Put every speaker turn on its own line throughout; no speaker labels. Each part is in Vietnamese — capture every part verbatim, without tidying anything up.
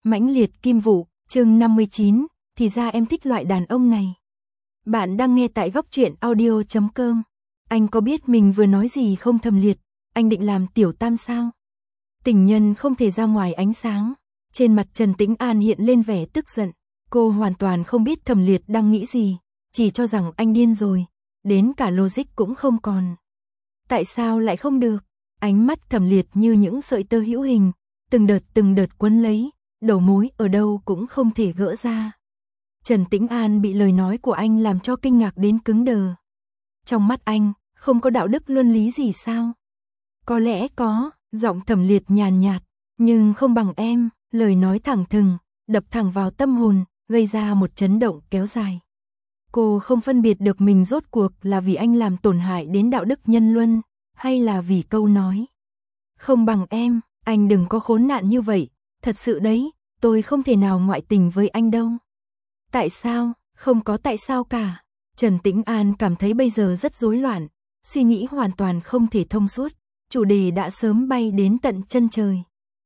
Mãnh liệt kim vụ, chương năm mươi chín, thì ra em thích loại đàn ông này. Bạn đang nghe tại góc truyện audio chấm com. Anh có biết mình vừa nói gì không Thẩm Liệt? Anh định làm tiểu tam sao? Tình nhân không thể ra ngoài ánh sáng. Trên mặt Trần Tĩnh An hiện lên vẻ tức giận. Cô hoàn toàn không biết Thẩm Liệt đang nghĩ gì, chỉ cho rằng anh điên rồi, đến cả logic cũng không còn. Tại sao lại không được? Ánh mắt Thẩm Liệt như những sợi tơ hữu hình, từng đợt từng đợt quấn lấy, đầu mối ở đâu cũng không thể gỡ ra. Trần Tĩnh An bị lời nói của anh làm cho kinh ngạc đến cứng đờ. Trong mắt anh, không có đạo đức luân lý gì sao? Có lẽ có, giọng Thẩm Liệt nhàn nhạt, nhưng không bằng em, lời nói thẳng thừng, đập thẳng vào tâm hồn, gây ra một chấn động kéo dài. Cô không phân biệt được mình rốt cuộc là vì anh làm tổn hại đến đạo đức nhân luân, hay là vì câu nói. Không bằng em, anh đừng có khốn nạn như vậy, thật sự đấy, tôi không thể nào ngoại tình với anh đâu. Tại sao? Không có tại sao cả. Trần Tĩnh An cảm thấy bây giờ rất rối loạn, suy nghĩ hoàn toàn không thể thông suốt, chủ đề đã sớm bay đến tận chân trời.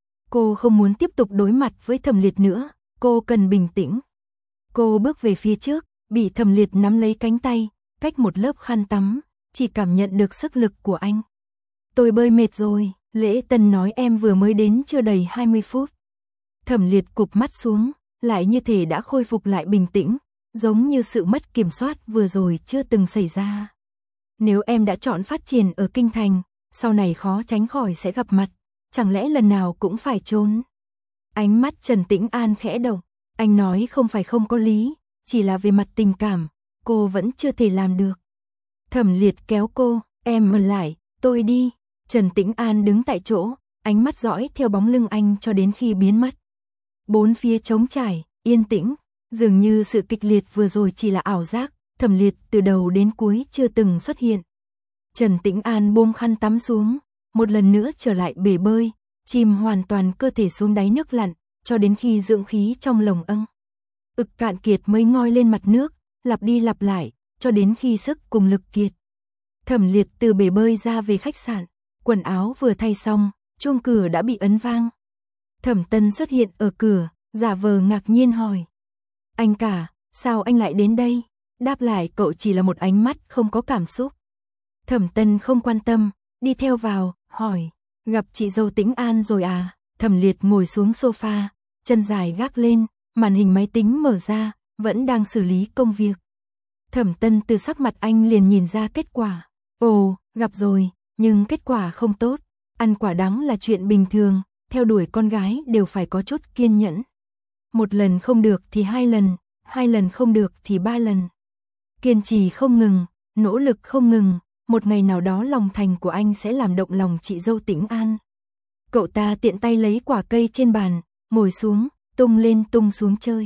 Cô không muốn tiếp tục đối mặt với Thẩm Liệt nữa, cô cần bình tĩnh. Cô bước về phía trước, bị Thẩm Liệt nắm lấy cánh tay, cách một lớp khăn tắm, chỉ cảm nhận được sức lực của anh. Tôi bơi mệt rồi, Lễ Tân nói em vừa mới đến chưa đầy hai mươi phút. Thẩm Liệt cụp mắt xuống, lại như thể đã khôi phục lại bình tĩnh, giống như sự mất kiểm soát vừa rồi chưa từng xảy ra. Nếu em đã chọn phát triển ở Kinh Thành, sau này khó tránh khỏi sẽ gặp mặt, chẳng lẽ lần nào cũng phải trốn? Ánh mắt Trần Tĩnh An khẽ động, anh nói không phải không có lý, chỉ là về mặt tình cảm, cô vẫn chưa thể làm được. Thẩm Liệt kéo cô, em ở lại, tôi đi. Trần Tĩnh An đứng tại chỗ, ánh mắt dõi theo bóng lưng anh cho đến khi biến mất. Bốn phía trống trải, yên tĩnh, dường như sự kịch liệt vừa rồi chỉ là ảo giác, Thẩm Liệt từ đầu đến cuối chưa từng xuất hiện. Trần Tĩnh An buông khăn tắm xuống, một lần nữa trở lại bể bơi, chìm hoàn toàn cơ thể xuống đáy nước lặn, cho đến khi dưỡng khí trong lồng âng ực cạn kiệt mới ngoi lên mặt nước, lặp đi lặp lại, cho đến khi sức cùng lực kiệt. Thẩm Liệt từ bể bơi ra về khách sạn, quần áo vừa thay xong, chuông cửa đã bị ấn vang. Thẩm Tân xuất hiện ở cửa, giả vờ ngạc nhiên hỏi. Anh cả, sao anh lại đến đây? Đáp lại cậu chỉ là một ánh mắt không có cảm xúc. Thẩm Tân không quan tâm, đi theo vào, hỏi. Gặp chị dâu Tĩnh An rồi à? Thẩm Liệt ngồi xuống sofa, chân dài gác lên, màn hình máy tính mở ra, vẫn đang xử lý công việc. Thẩm Tân từ sắc mặt anh liền nhìn ra kết quả. Ồ, gặp rồi, nhưng kết quả không tốt. Ăn quả đắng là chuyện bình thường, theo đuổi con gái đều phải có chút kiên nhẫn. Một lần không được thì hai lần, hai lần không được thì ba lần. Kiên trì không ngừng, nỗ lực không ngừng, một ngày nào đó lòng thành của anh sẽ làm động lòng chị dâu Tĩnh An. Cậu ta tiện tay lấy quả cây trên bàn, ngồi xuống, tung lên tung xuống chơi.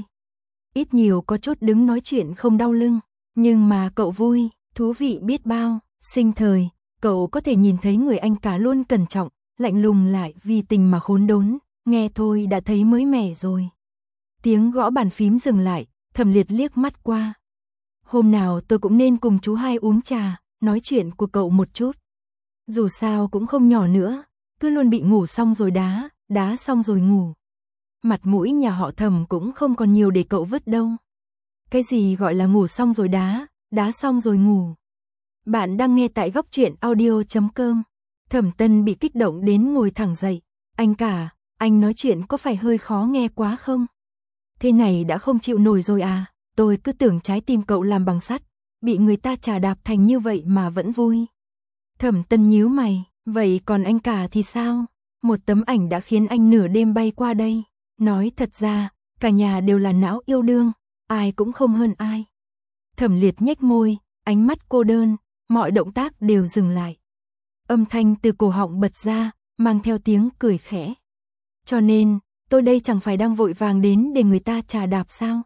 Ít nhiều có chút đứng nói chuyện không đau lưng, nhưng mà cậu vui, thú vị biết bao, sinh thời, cậu có thể nhìn thấy người anh cả luôn cẩn trọng, lạnh lùng lại vì tình mà khốn đốn, nghe thôi đã thấy mới mẻ rồi. Tiếng gõ bàn phím dừng lại, Thẩm Liệt liếc mắt qua. Hôm nào tôi cũng nên cùng chú hai uống trà, nói chuyện của cậu một chút. Dù sao cũng không nhỏ nữa, cứ luôn bị ngủ xong rồi đá, đá xong rồi ngủ. Mặt mũi nhà họ Thẩm cũng không còn nhiều để cậu vứt đâu. Cái gì gọi là ngủ xong rồi đá, đá xong rồi ngủ? Bạn đang nghe tại góc truyện audio chấm com. Thẩm Tân bị kích động đến ngồi thẳng dậy. Anh cả, anh nói chuyện có phải hơi khó nghe quá không? Thế này đã không chịu nổi rồi à? Tôi cứ tưởng trái tim cậu làm bằng sắt, bị người ta chà đạp thành như vậy mà vẫn vui. Thẩm Tân nhíu mày, vậy còn anh cả thì sao? Một tấm ảnh đã khiến anh nửa đêm bay qua đây. Nói thật ra, cả nhà đều là não yêu đương, ai cũng không hơn ai. Thẩm Liệt nhếch môi, ánh mắt cô đơn, mọi động tác đều dừng lại. Âm thanh từ cổ họng bật ra, mang theo tiếng cười khẽ. Cho nên, tôi đây chẳng phải đang vội vàng đến để người ta chà đạp sao?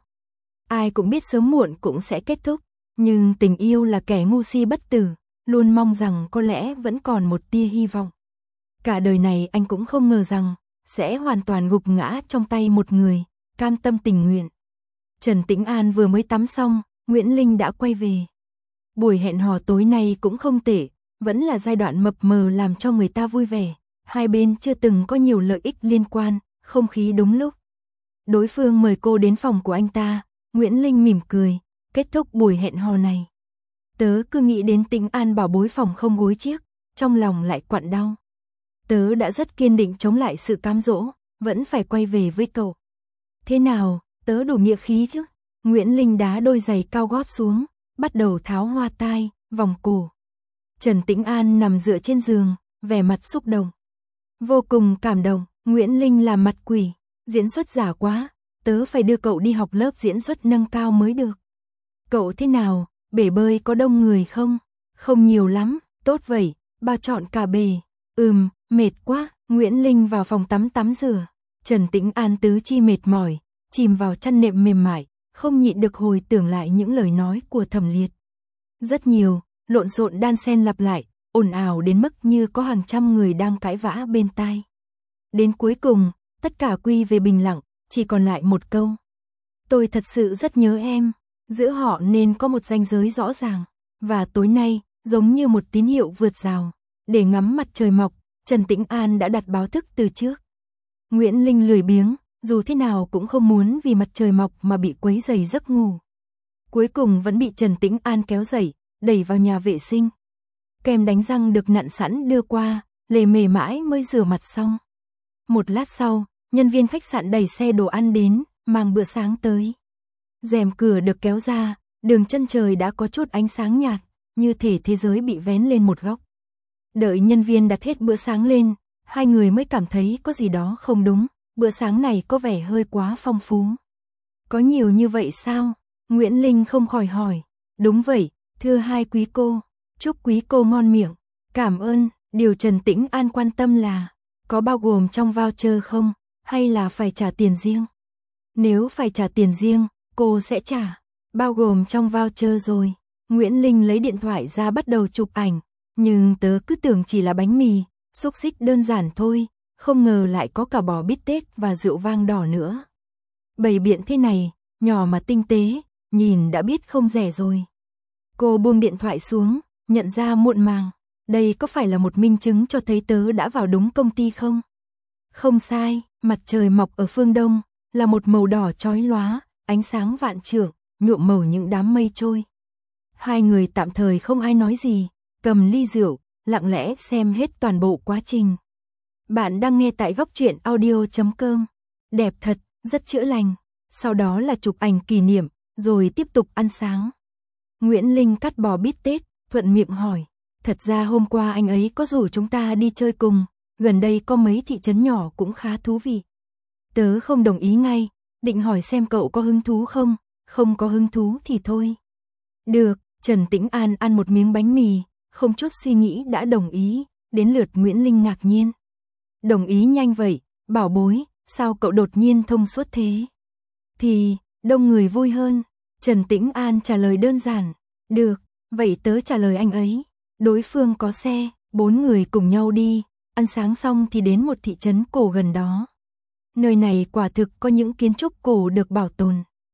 Ai cũng biết sớm muộn cũng sẽ kết thúc, nhưng tình yêu là kẻ ngu si bất tử, luôn mong rằng có lẽ vẫn còn một tia hy vọng. Cả đời này anh cũng không ngờ rằng sẽ hoàn toàn gục ngã trong tay một người, cam tâm tình nguyện. Trần Tĩnh An vừa mới tắm xong, Nguyễn Linh đã quay về. Buổi hẹn hò tối nay cũng không tệ, vẫn là giai đoạn mập mờ làm cho người ta vui vẻ. Hai bên chưa từng có nhiều lợi ích liên quan, không khí đúng lúc. Đối phương mời cô đến phòng của anh ta, Nguyễn Linh mỉm cười, kết thúc buổi hẹn hò này. Tớ cứ nghĩ đến Tĩnh An bảo bối phòng không gối chiếc, trong lòng lại quặn đau. Tớ đã rất kiên định chống lại sự cám dỗ, vẫn phải quay về với cậu. Thế nào, tớ đủ nghĩa khí chứ? Nguyễn Linh đá đôi giày cao gót xuống, bắt đầu tháo hoa tai, vòng cổ. Trần Tĩnh An nằm dựa trên giường, vẻ mặt xúc động. Vô cùng cảm động, Nguyễn Linh làm mặt quỷ, diễn xuất giả quá, tớ phải đưa cậu đi học lớp diễn xuất nâng cao mới được. Cậu thế nào, bể bơi có đông người không? Không nhiều lắm, tốt vậy, ba chọn cả bể. Ừm, mệt quá, Nguyễn Linh vào phòng tắm tắm rửa. Trần Tĩnh An tứ chi mệt mỏi, chìm vào chăn nệm mềm mại, không nhịn được hồi tưởng lại những lời nói của Thẩm Liệt. Rất nhiều, lộn xộn đan xen lặp lại, ồn ào đến mức như có hàng trăm người đang cãi vã bên tai. Đến cuối cùng, tất cả quy về bình lặng, chỉ còn lại một câu. Tôi thật sự rất nhớ em, giữa họ nên có một ranh giới rõ ràng, và tối nay, giống như một tín hiệu vượt rào, để ngắm mặt trời mọc, Trần Tĩnh An đã đặt báo thức từ trước. Nguyễn Linh lười biếng, dù thế nào cũng không muốn vì mặt trời mọc mà bị quấy rầy giấc ngủ. Cuối cùng vẫn bị Trần Tĩnh An kéo dậy, đẩy vào nhà vệ sinh. Kem đánh răng được nặn sẵn đưa qua, lề mề mãi mới rửa mặt xong. Một lát sau, nhân viên khách sạn đẩy xe đồ ăn đến, mang bữa sáng tới. Rèm cửa được kéo ra, đường chân trời đã có chút ánh sáng nhạt, như thể thế giới bị vén lên một góc. Đợi nhân viên đặt hết bữa sáng lên, hai người mới cảm thấy có gì đó không đúng, bữa sáng này có vẻ hơi quá phong phú. Có nhiều như vậy sao? Nguyễn Linh không khỏi hỏi. Đúng vậy, thưa hai quý cô, chúc quý cô ngon miệng. Cảm ơn, điều Trần Tĩnh An quan tâm là, có bao gồm trong voucher không, hay là phải trả tiền riêng? Nếu phải trả tiền riêng, cô sẽ trả, bao gồm trong voucher rồi. Nguyễn Linh lấy điện thoại ra bắt đầu chụp ảnh, nhưng tớ cứ tưởng chỉ là bánh mì, xúc xích đơn giản thôi, không ngờ lại có cả bò bít tết và rượu vang đỏ nữa. Bày biện thế này, nhỏ mà tinh tế, nhìn đã biết không rẻ rồi. Cô buông điện thoại xuống, nhận ra muộn màng, đây có phải là một minh chứng cho thấy tớ đã vào đúng công ty không? Không sai, mặt trời mọc ở phương đông, là một màu đỏ chói lóa, ánh sáng vạn trượng, nhuộm màu những đám mây trôi. Hai người tạm thời không ai nói gì, cầm ly rượu, lặng lẽ xem hết toàn bộ quá trình. Bạn đang nghe tại góc truyện audio chấm com. Đẹp thật, rất chữa lành. Sau đó là chụp ảnh kỷ niệm, rồi tiếp tục ăn sáng. Nguyễn Linh cắt bò bít tết, thuận miệng hỏi. Thật ra hôm qua anh ấy có rủ chúng ta đi chơi cùng, gần đây có mấy thị trấn nhỏ cũng khá thú vị. Tớ không đồng ý ngay, định hỏi xem cậu có hứng thú không, không có hứng thú thì thôi. Được, Trần Tĩnh An ăn một miếng bánh mì, không chút suy nghĩ đã đồng ý, đến lượt Nguyễn Linh ngạc nhiên. Đồng ý nhanh vậy, bảo bối, sao cậu đột nhiên thông suốt thế? Thì, đông người vui hơn. Trần Tĩnh An trả lời đơn giản. Được, vậy tớ trả lời anh ấy. Đối phương có xe, bốn người cùng nhau đi, ăn sáng xong thì đến một thị trấn cổ gần đó. Nơi này quả thực có những kiến trúc cổ được bảo tồn.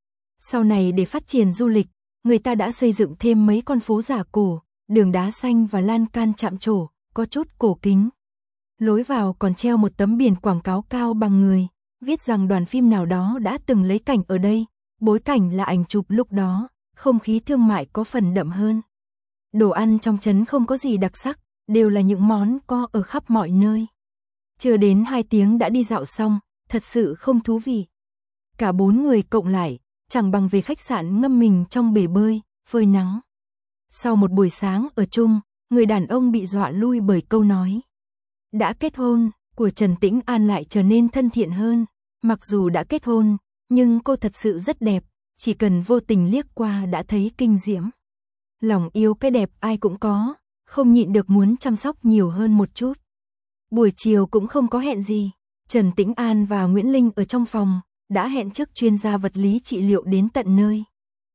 Sau này để phát triển du lịch, người ta đã xây dựng thêm mấy con phố giả cổ, đường đá xanh và lan can chạm trổ, có chút cổ kính. Lối vào còn treo một tấm biển quảng cáo cao bằng người, viết rằng đoàn phim nào đó đã từng lấy cảnh ở đây, bối cảnh là ảnh chụp lúc đó, không khí thương mại có phần đậm hơn. Đồ ăn trong trấn không có gì đặc sắc, đều là những món có ở khắp mọi nơi. Chưa đến hai tiếng đã đi dạo xong, thật sự không thú vị. Cả bốn người cộng lại, chẳng bằng về khách sạn ngâm mình trong bể bơi, phơi nắng. Sau một buổi sáng ở chung, người đàn ông bị dọa lui bởi câu nói đã kết hôn của Trần Tĩnh An lại trở nên thân thiện hơn. Mặc dù đã kết hôn, nhưng cô thật sự rất đẹp, chỉ cần vô tình liếc qua đã thấy kinh diễm. Lòng yêu cái đẹp ai cũng có, không nhịn được muốn chăm sóc nhiều hơn một chút. Buổi chiều cũng không có hẹn gì, Trần Tĩnh An và Nguyễn Linh ở trong phòng, đã hẹn trước chuyên gia vật lý trị liệu đến tận nơi.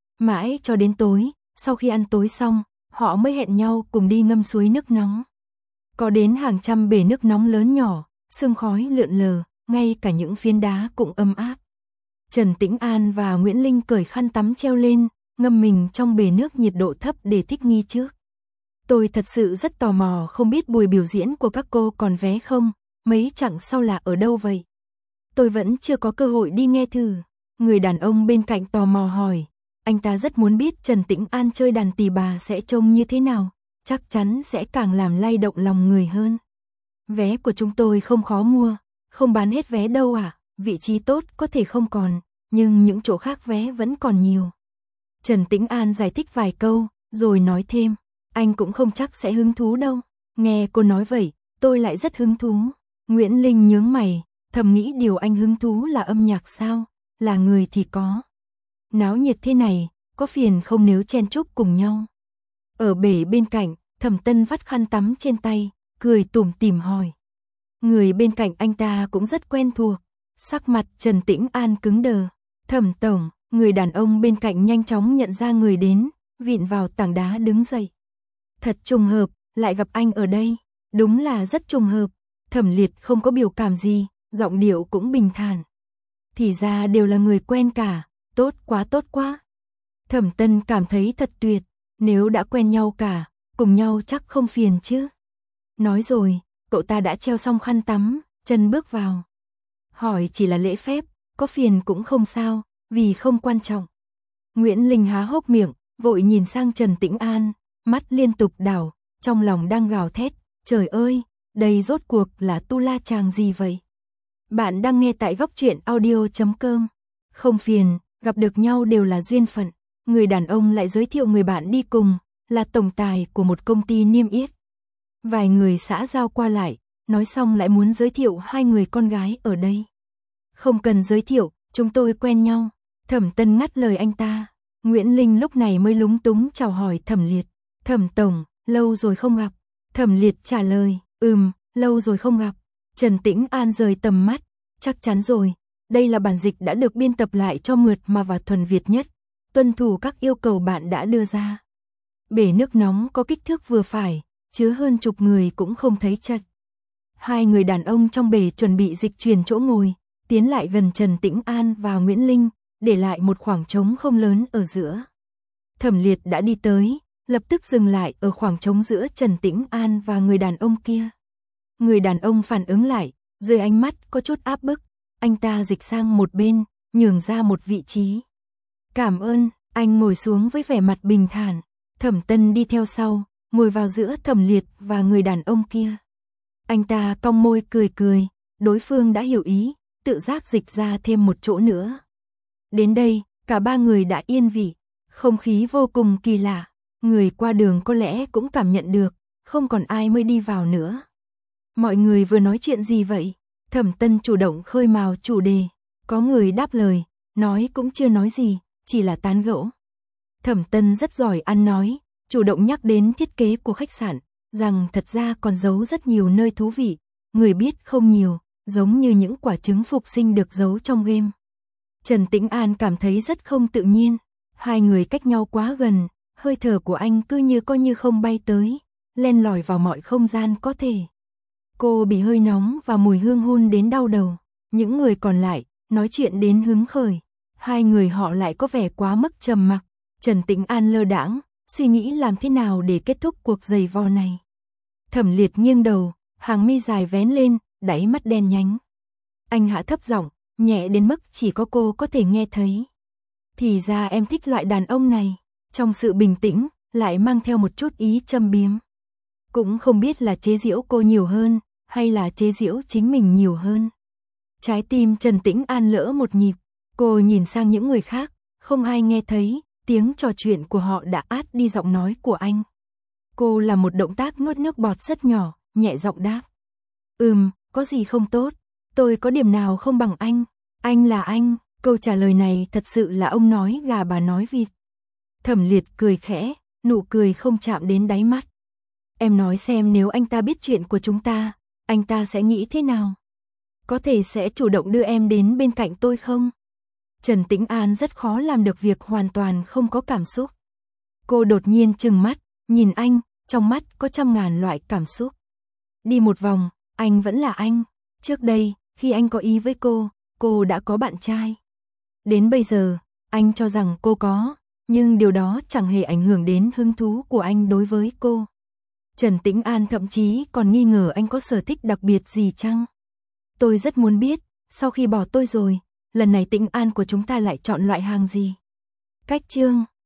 Mãi cho đến tối, sau khi ăn tối xong, họ mới hẹn nhau cùng đi ngâm suối nước nóng. Có đến hàng trăm bể nước nóng lớn nhỏ, sương khói lượn lờ, ngay cả những phiến đá cũng ấm áp. Trần Tĩnh An và Nguyễn Linh cởi khăn tắm treo lên, ngâm mình trong bể nước nhiệt độ thấp để thích nghi trước. Tôi thật sự rất tò mò không biết buổi biểu diễn của các cô còn vé không, mấy chặng sau là ở đâu vậy? tôi vẫn chưa có cơ hội đi nghe thử. Người đàn ông bên cạnh tò mò hỏi, anh ta rất muốn biết Trần Tĩnh An chơi đàn tỳ bà sẽ trông như thế nào, chắc chắn sẽ càng làm lay động lòng người hơn. Vé của chúng tôi không khó mua, không bán hết vé đâu ạ, à? Vị trí tốt có thể không còn, nhưng những chỗ khác vé vẫn còn nhiều. Trần Tĩnh An giải thích vài câu, rồi nói thêm, anh cũng không chắc sẽ hứng thú đâu. Nghe cô nói vậy, tôi lại rất hứng thú. Nguyễn Linh nhướng mày, thầm nghĩ điều anh hứng thú là âm nhạc sao, là người thì có. Náo nhiệt thế này, có phiền không nếu chen chúc cùng nhau. Ở bể bên cạnh, Thẩm Tân vắt khăn tắm trên tay, cười tủm tỉm hỏi. Người bên cạnh anh ta cũng rất quen thuộc, sắc mặt Trần Tĩnh An cứng đờ. Thẩm tổng, người đàn ông bên cạnh nhanh chóng nhận ra người đến, vịn vào tảng đá đứng dậy. Thật trùng hợp, lại gặp anh ở đây, đúng là rất trùng hợp. Thẩm Liệt không có biểu cảm gì, giọng điệu cũng bình thản. Thì ra đều là người quen cả, tốt quá tốt quá. Thẩm Tân cảm thấy thật tuyệt, nếu đã quen nhau cả, cùng nhau chắc không phiền chứ. Nói rồi, cậu ta đã treo xong khăn tắm, chân bước vào. Hỏi chỉ là lễ phép, có phiền cũng không sao, vì không quan trọng. Nguyễn Linh há hốc miệng, vội nhìn sang Trần Tĩnh An, mắt liên tục đảo, trong lòng đang gào thét, trời ơi, đây rốt cuộc là tu la chàng gì vậy? Bạn đang nghe tại góc truyện audio chấm com. Không phiền, gặp được nhau đều là duyên phận. Người đàn ông lại giới thiệu người bạn đi cùng, là tổng tài của một công ty niêm yết. Vài người xã giao qua lại, nói xong lại muốn giới thiệu hai người con gái ở đây. Không cần giới thiệu, chúng tôi quen nhau. Thẩm Tân ngắt lời anh ta. Nguyễn Linh lúc này mới lúng túng chào hỏi Thẩm Liệt. Thẩm tổng, lâu rồi không gặp. Thẩm Liệt trả lời, ừm, lâu rồi không gặp. Trần Tĩnh An rời tầm mắt, chắc chắn rồi, đây là bản dịch đã được biên tập lại cho mượt mà và thuần Việt nhất, tuân thủ các yêu cầu bạn đã đưa ra. Bể nước nóng có kích thước vừa phải, chứa hơn chục người cũng không thấy chật. Hai người đàn ông trong bể chuẩn bị dịch chuyển chỗ ngồi, tiến lại gần Trần Tĩnh An và Nguyễn Linh, để lại một khoảng trống không lớn ở giữa. Thẩm Liệt đã đi tới, lập tức dừng lại ở khoảng trống giữa Trần Tĩnh An và người đàn ông kia. Người đàn ông phản ứng lại, dưới ánh mắt có chút áp bức, anh ta dịch sang một bên, nhường ra một vị trí. Cảm ơn, anh ngồi xuống với vẻ mặt bình thản. Thẩm Tân đi theo sau, ngồi vào giữa Thẩm Liệt và người đàn ông kia. Anh ta cong môi cười cười, đối phương đã hiểu ý, tự giác dịch ra thêm một chỗ nữa. Đến đây, cả ba người đã yên vị, không khí vô cùng kỳ lạ, người qua đường có lẽ cũng cảm nhận được, không còn ai mới đi vào nữa. Mọi người vừa nói chuyện gì vậy? Thẩm Tân chủ động khơi mào chủ đề, có người đáp lời, nói cũng chưa nói gì, chỉ là tán gẫu. Thẩm Tân rất giỏi ăn nói, chủ động nhắc đến thiết kế của khách sạn, rằng thật ra còn giấu rất nhiều nơi thú vị, người biết không nhiều, giống như những quả trứng phục sinh được giấu trong game. Trần Tĩnh An cảm thấy rất không tự nhiên, hai người cách nhau quá gần, hơi thở của anh cứ như coi như không bay tới, len lỏi vào mọi không gian có thể. Cô bị hơi nóng và mùi hương hun đến đau đầu, những người còn lại nói chuyện đến hứng khởi, hai người họ lại có vẻ quá mức trầm mặc. Trần Tĩnh An lơ đãng, suy nghĩ làm thế nào để kết thúc cuộc giày vò này. Thẩm Liệt nghiêng đầu, hàng mi dài vén lên, đáy mắt đen nhánh. Anh hạ thấp giọng, nhẹ đến mức chỉ có cô có thể nghe thấy. Thì ra em thích loại đàn ông này, trong sự bình tĩnh, lại mang theo một chút ý châm biếm. Cũng không biết là chế giễu cô nhiều hơn, hay là chế giễu chính mình nhiều hơn. Trái tim Trần Tĩnh An lỡ một nhịp, cô nhìn sang những người khác, không ai nghe thấy, tiếng trò chuyện của họ đã át đi giọng nói của anh. Cô làm một động tác nuốt nước bọt rất nhỏ, nhẹ giọng đáp. Ừm, có gì không tốt, tôi có điểm nào không bằng anh, anh là anh, câu trả lời này thật sự là ông nói gà bà nói vịt. Thẩm Liệt cười khẽ, nụ cười không chạm đến đáy mắt. Em nói xem nếu anh ta biết chuyện của chúng ta, anh ta sẽ nghĩ thế nào? Có thể sẽ chủ động đưa em đến bên cạnh tôi không? Trần Tĩnh An rất khó làm được việc hoàn toàn không có cảm xúc. Cô đột nhiên trừng mắt, nhìn anh, trong mắt có trăm ngàn loại cảm xúc. Đi một vòng, anh vẫn là anh. Trước đây, khi anh có ý với cô, cô đã có bạn trai. Đến bây giờ, anh cho rằng cô có, nhưng điều đó chẳng hề ảnh hưởng đến hứng thú của anh đối với cô. Trần Tĩnh An thậm chí còn nghi ngờ anh có sở thích đặc biệt gì chăng? Tôi rất muốn biết, Sau khi bỏ tôi rồi, lần này Tĩnh An của chúng ta lại chọn loại hàng gì? Cách chương